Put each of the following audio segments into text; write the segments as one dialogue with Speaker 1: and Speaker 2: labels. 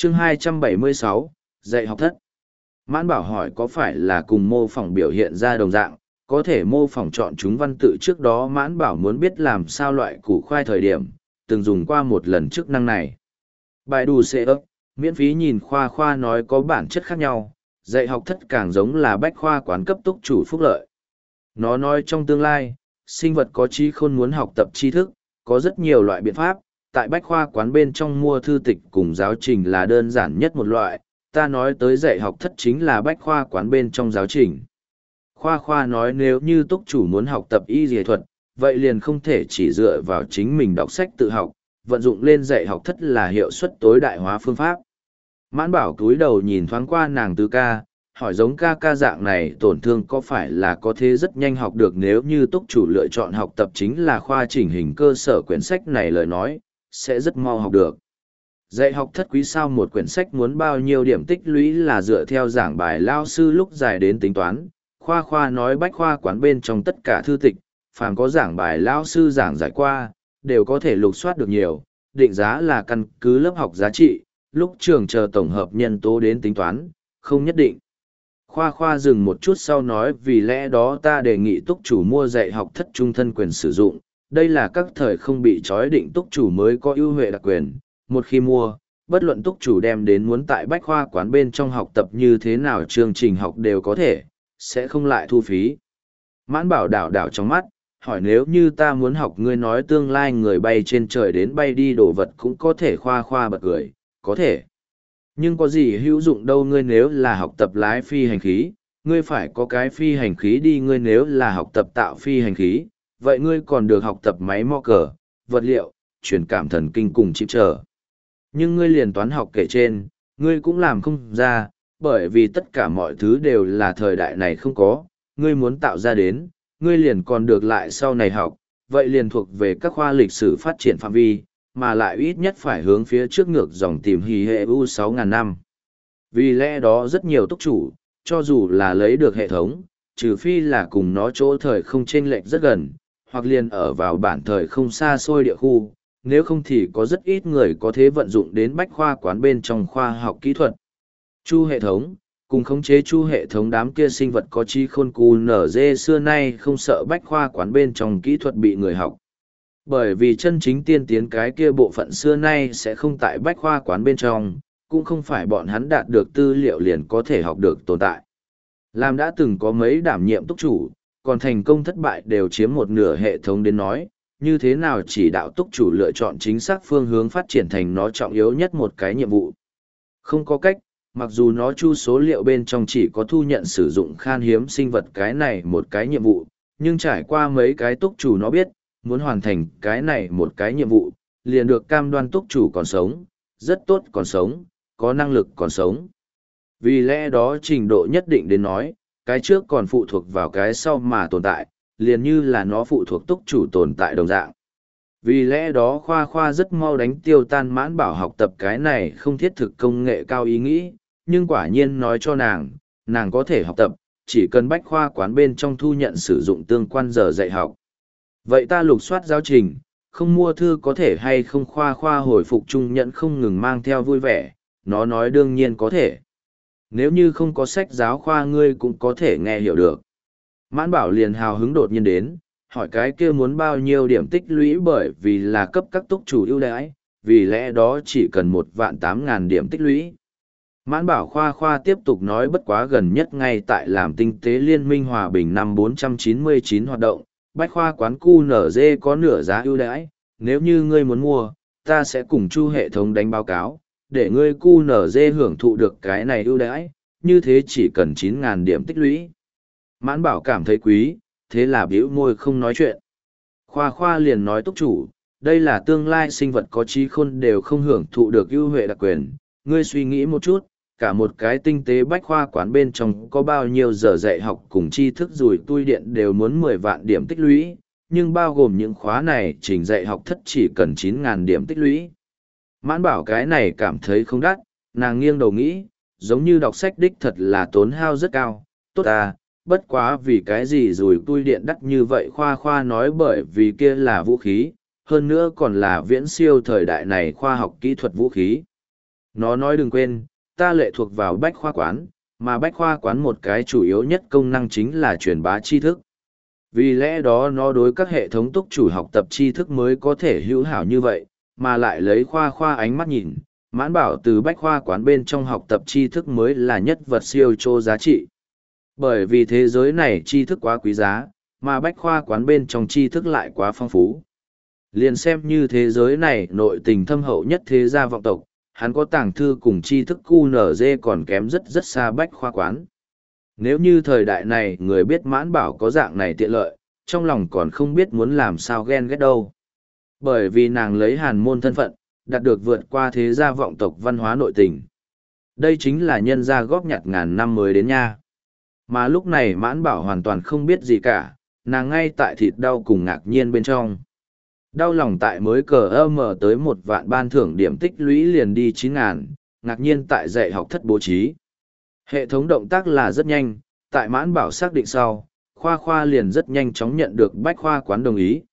Speaker 1: Chương 276, dạy học thất. Mãn Bảo hỏi có phải là cùng mô phỏng biểu hiện ra đồng dạng, có thể mô phỏng chọn chúng văn tự trước đó Mãn Bảo muốn biết làm sao loại củ khoai thời điểm, từng dùng qua một lần chức năng này. Bài đủ xe ấp, miễn phí nhìn Khoa Khoa nói có bản chất khác nhau, dạy học thất càng giống là bách khoa quán cấp túc chủ phúc lợi. Nó nói trong tương lai, sinh vật có trí khôn muốn học tập tri thức, có rất nhiều loại biện pháp, tại bách khoa quán bên trong mua thư tịch cùng giáo trình là đơn giản nhất một loại, ta nói tới dạy học thất chính là bách khoa quán bên trong giáo trình. Khoa Khoa nói nếu như túc chủ muốn học tập y dề thuật, vậy liền không thể chỉ dựa vào chính mình đọc sách tự học, vận dụng lên dạy học thất là hiệu suất tối đại hóa phương pháp. Mãn Bảo cúi đầu nhìn thoáng qua nàng Tứ ca, hỏi giống ca ca dạng này tổn thương có phải là có thế rất nhanh học được nếu như túc chủ lựa chọn học tập chính là khoa chỉnh hình cơ sở quyển sách này lời nói, sẽ rất mau học được. Dạy học thất quý sao một quyển sách muốn bao nhiêu điểm tích lũy là dựa theo giảng bài lao sư lúc dài đến tính toán, Khoa Khoa nói bách khoa quán bên trong tất cả thư tịch, phàm có giảng bài lao sư giảng giải qua, đều có thể lục soát được nhiều, định giá là căn cứ lớp học giá trị, lúc trường chờ tổng hợp nhân tố đến tính toán, không nhất định. Khoa Khoa dừng một chút sau nói vì lẽ đó ta đề nghị túc chủ mua dạy học thất trung thân quyền sử dụng, đây là các thời không bị trói định túc chủ mới có ưu huệ đặc quyền, một khi mua, bất luận túc chủ đem đến muốn tại bách khoa quán bên trong học tập như thế nào chương trình học đều có thể, sẽ không lại thu phí. Mãn Bảo đảo trong mắt, hỏi nếu như ta muốn học ngươi nói tương lai người bay trên trời đến bay đi đồ vật cũng có thể Khoa Khoa bật cười, có thể. Nhưng có gì hữu dụng đâu ngươi nếu là học tập lái phi hành khí, ngươi phải có cái phi hành khí đi ngươi nếu là học tập tạo phi hành khí, vậy ngươi còn được học tập máy mò cờ, vật liệu, truyền cảm thần kinh cùng chip trở. Nhưng ngươi liền toán học kể trên, ngươi cũng làm không ra, bởi vì tất cả mọi thứ đều là thời đại này không có, ngươi muốn tạo ra đến, ngươi liền còn được lại sau này học, vậy liền thuộc về các khoa lịch sử phát triển phạm vi, mà lại ít nhất phải hướng phía trước ngược dòng tìm hì hệ u 6.000 năm. Vì lẽ đó rất nhiều túc chủ, cho dù là lấy được hệ thống, trừ phi là cùng nó chỗ thời không chênh lệch rất gần, hoặc liền ở vào bản thời không xa xôi địa khu, nếu không thì có rất ít người có thể vận dụng đến bách khoa quán bên trong khoa học kỹ thuật. Chu hệ thống, cùng khống chế chu hệ thống đám kia sinh vật có trí khôn cù nở dê xưa nay không sợ bách khoa quán bên trong kỹ thuật bị người học. Bởi vì chân chính tiên tiến cái kia bộ phận xưa nay sẽ không tại bách khoa quán bên trong, cũng không phải bọn hắn đạt được tư liệu liền có thể học được tồn tại. Làm đã từng có mấy đảm nhiệm túc chủ, còn thành công thất bại đều chiếm một nửa hệ thống đến nói, như thế nào chỉ đạo túc chủ lựa chọn chính xác phương hướng phát triển thành nó trọng yếu nhất một cái nhiệm vụ. Không có cách, mặc dù nó chu số liệu bên trong chỉ có thu nhận sử dụng khan hiếm sinh vật cái này một cái nhiệm vụ, nhưng trải qua mấy cái túc chủ nó biết, muốn hoàn thành cái này một cái nhiệm vụ, liền được cam đoan túc chủ còn sống, rất tốt còn sống, có năng lực còn sống. Vì lẽ đó trình độ nhất định đến nói, cái trước còn phụ thuộc vào cái sau mà tồn tại, liền như là nó phụ thuộc túc chủ tồn tại đồng dạng. Vì lẽ đó Khoa Khoa rất mau đánh tiêu tan Mãn Bảo học tập cái này không thiết thực công nghệ cao ý nghĩ, nhưng quả nhiên nói cho nàng có thể học tập, chỉ cần bách khoa quán bên trong thu nhận sử dụng tương quan giờ dạy học. Vậy ta lục soát giáo trình, không mua thư có thể hay không Khoa Khoa hồi phục trung nhận không ngừng mang theo vui vẻ, nó nói đương nhiên có thể. Nếu như không có sách giáo khoa ngươi cũng có thể nghe hiểu được. Mãn Bảo liền hào hứng đột nhiên đến, hỏi cái kia muốn bao nhiêu điểm tích lũy bởi vì là cấp các túc chủ ưu đãi, vì lẽ đó chỉ cần 1.800.000 điểm tích lũy. Mãn Bảo Khoa Khoa tiếp tục nói bất quá gần nhất ngay tại làm tinh tế liên minh hòa bình năm 499 hoạt động, bách khoa quán QNZ có nửa giá ưu đãi, nếu như ngươi muốn mua, ta sẽ cùng chu hệ thống đánh báo cáo, để ngươi QNZ hưởng thụ được cái này ưu đãi, như thế chỉ cần 9.000 điểm tích lũy. Mãn Bảo cảm thấy quý, thế là bĩu môi không nói chuyện. Khoa Khoa liền nói túc chủ, đây là tương lai sinh vật có trí khôn đều không hưởng thụ được ưu huệ đặc quyền, ngươi suy nghĩ một chút, cả một cái tinh tế bách khoa quán bên trong có bao nhiêu giờ dạy học cùng tri thức rủi tui điện đều muốn 10 vạn điểm tích lũy, nhưng bao gồm những khóa này trình dạy học thất chỉ cần 9.000 điểm tích lũy. Mãn Bảo cái này cảm thấy không đắt, nàng nghiêng đầu nghĩ, giống như đọc sách đích thật là tốn hao rất cao, tốt à, bất quá vì cái gì rủi tui điện đắt như vậy Khoa Khoa nói bởi vì kia là vũ khí, hơn nữa còn là viễn siêu thời đại này khoa học kỹ thuật vũ khí. Nó nói đừng quên, ta lệ thuộc vào bách khoa quán, mà bách khoa quán một cái chủ yếu nhất công năng chính là truyền bá tri thức. Vì lẽ đó nó đối các hệ thống túc chủ học tập tri thức mới có thể hữu hảo như vậy, mà lại lấy khoa khoa ánh mắt nhìn, mãn bảo từ bách khoa quán bên trong học tập tri thức mới là nhất vật siêu chô giá trị. Bởi vì thế giới này tri thức quá quý giá, mà bách khoa quán bên trong tri thức lại quá phong phú. Liền xem như thế giới này nội tình thâm hậu nhất thế gia vọng tộc, hắn có tàng thư cùng tri thức QNZ còn kém rất rất xa bách khoa quán. Nếu như thời đại này người biết mãn bảo có dạng này tiện lợi, trong lòng còn không biết muốn làm sao ghen ghét đâu. Bởi vì nàng lấy hàn môn thân phận, đạt được vượt qua thế gia vọng tộc văn hóa nội tình. Đây chính là nhân gia góp nhặt ngàn năm mới đến nha. Mà lúc này mãn bảo hoàn toàn không biết gì cả, nàng ngay tại thịt đau cùng ngạc nhiên bên trong. Đau lòng tại mới cờ mở tới 1.000.000 ban thưởng điểm tích lũy liền đi 9.000, ngạc nhiên tại dạy học thất bố trí. Hệ thống động tác là rất nhanh, tại mãn bảo xác định sau, khoa khoa liền rất nhanh chóng nhận được bách khoa quán đồng ý,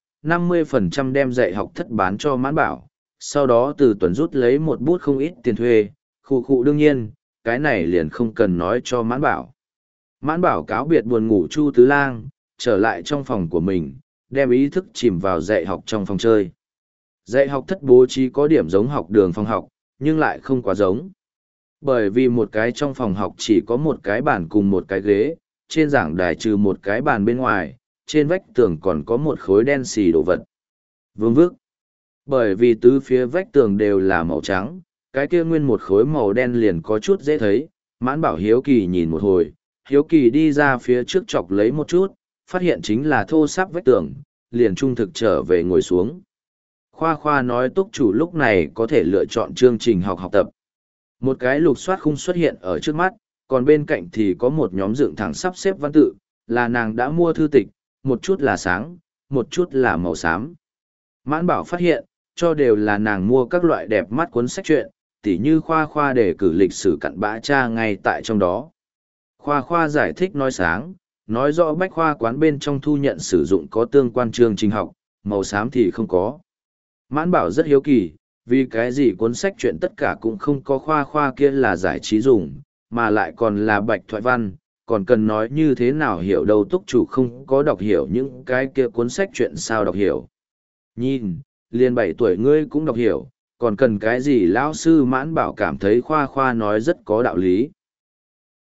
Speaker 1: 50% đem dạy học thất bán cho mãn bảo, sau đó từ tuần rút lấy một bút không ít tiền thuê, khu đương nhiên, cái này liền không cần nói cho mãn bảo. Mãn bảo cáo biệt buồn ngủ Chu Tứ Lang, trở lại trong phòng của mình, đem ý thức chìm vào dạy học trong phòng chơi. Dạy học thất bố trí có điểm giống học đường phòng học, nhưng lại không quá giống. Bởi vì một cái trong phòng học chỉ có một cái bàn cùng một cái ghế, trên giảng đài trừ một cái bàn bên ngoài, trên vách tường còn có một khối đen xì đồ vật. Vương vức. Bởi vì tứ phía vách tường đều là màu trắng, cái kia nguyên một khối màu đen liền có chút dễ thấy, mãn bảo hiếu kỳ nhìn một hồi, hiếu kỳ đi ra phía trước chọc lấy một chút, phát hiện chính là thô sáp vách tường, liền trung thực trở về ngồi xuống. Khoa khoa nói túc chủ lúc này có thể lựa chọn chương trình học tập. Một cái lục soát khung xuất hiện ở trước mắt, còn bên cạnh thì có một nhóm dựng thẳng sắp xếp văn tự, là nàng đã mua thư tịch, một chút là sáng, một chút là màu xám. Mãn bảo phát hiện, cho đều là nàng mua các loại đẹp mắt cuốn sách truyện, tỉ như khoa khoa để cử lịch sử cặn bã cha ngay tại trong đó. Khoa khoa giải thích nói sáng, nói rõ bách khoa quán bên trong thu nhận sử dụng có tương quan chương trình học, màu xám thì không có. Mãn bảo rất hiếu kỳ, vì cái gì cuốn sách truyện tất cả cũng không có khoa khoa kia là giải trí dùng, mà lại còn là bạch thoại văn, còn cần nói như thế nào hiểu đâu túc chủ không có đọc hiểu những cái kia cuốn sách truyện sao đọc hiểu. Nhìn, liền 7 tuổi ngươi cũng đọc hiểu, còn cần cái gì lão sư mãn bảo cảm thấy khoa khoa nói rất có đạo lý.